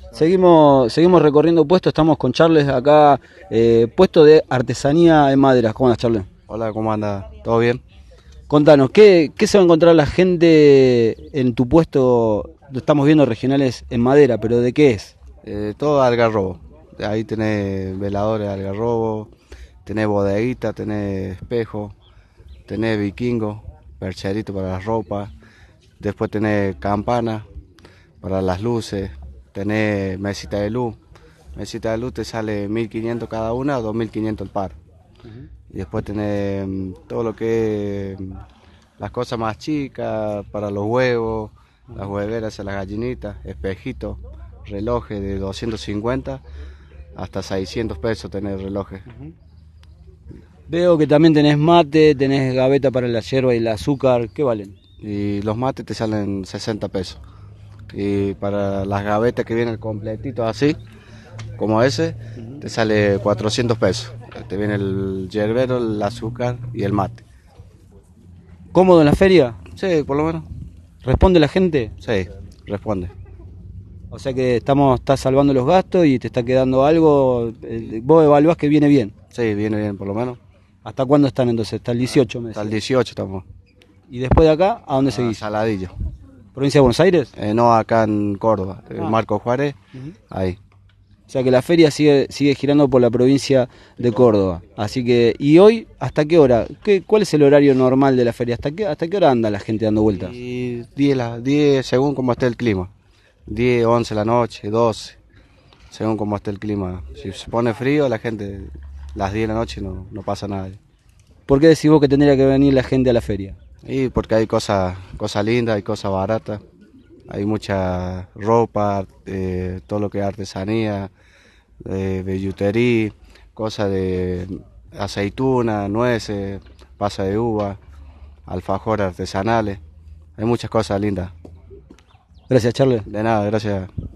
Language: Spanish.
Seguimos recorriendo puestos, estamos con Charles acá, puesto de artesanía en madera. ¿Cómo andas, Charles? Hola, ¿cómo anda? ¿Todo bien? Contanos, ¿qué se va a encontrar la gente en tu puesto? Estamos viendo regionales en madera, pero ¿de qué es? Todo algarrobo. Ahí tenés veladores de algarrobo, tenés bodeguita, tenés espejo, tenés vikingo, percherito para las ropas, después tenés campana para las luces, tenés mesita de luz. Mesita de luz te sale 1.500 cada una, 2.500 el par. Y después tenés todo lo que es las cosas más chicas para los huevos, las hueveras a las gallinitas, espejitos, relojes de 250 hasta 600 pesos tenés relojes. Veo que también tenés mate, tenés gaveta para la yerba y el azúcar. ¿Qué valen? Y los mates te salen 60 pesos. Y para las gavetas que vienen completitos así, como ese, te sale 400 pesos. Te viene el yerbero, el azúcar y el mate. ¿Cómodo en la feria? Sí, por lo menos. ¿Responde la gente? Sí, responde. O sea que estás salvando los gastos y te está quedando algo. Vos evaluás que viene bien. Sí, viene bien, por lo menos. ¿Hasta cuándo están entonces? Hasta el 18 meses. Hasta el 18 estamos. ¿Y después de acá, a dónde seguís? Saladillo. ¿Provincia de Buenos Aires? No, acá en Córdoba, Marco Juárez, ahí. O sea que la feria sigue girando por la provincia de Córdoba. Así que, ¿y hoy hasta qué hora? ¿Cuál es el horario normal de la feria? ¿Hasta qué hora anda la gente dando vueltas? Y 10 según cómo esté el clima. 10, 11 la noche, 12, según cómo esté el clima. Si se pone frío, la gente, las 10 de la noche no pasa nada. ¿Por qué decís vos que tendría que venir la gente a la feria? Y porque hay cosas lindas, hay cosas baratas, hay mucha ropa, todo lo que es artesanía, vellutería, cosas de aceituna, nueces, pasa de uva, alfajores artesanales, hay muchas cosas lindas. Gracias, Charles. De nada, gracias.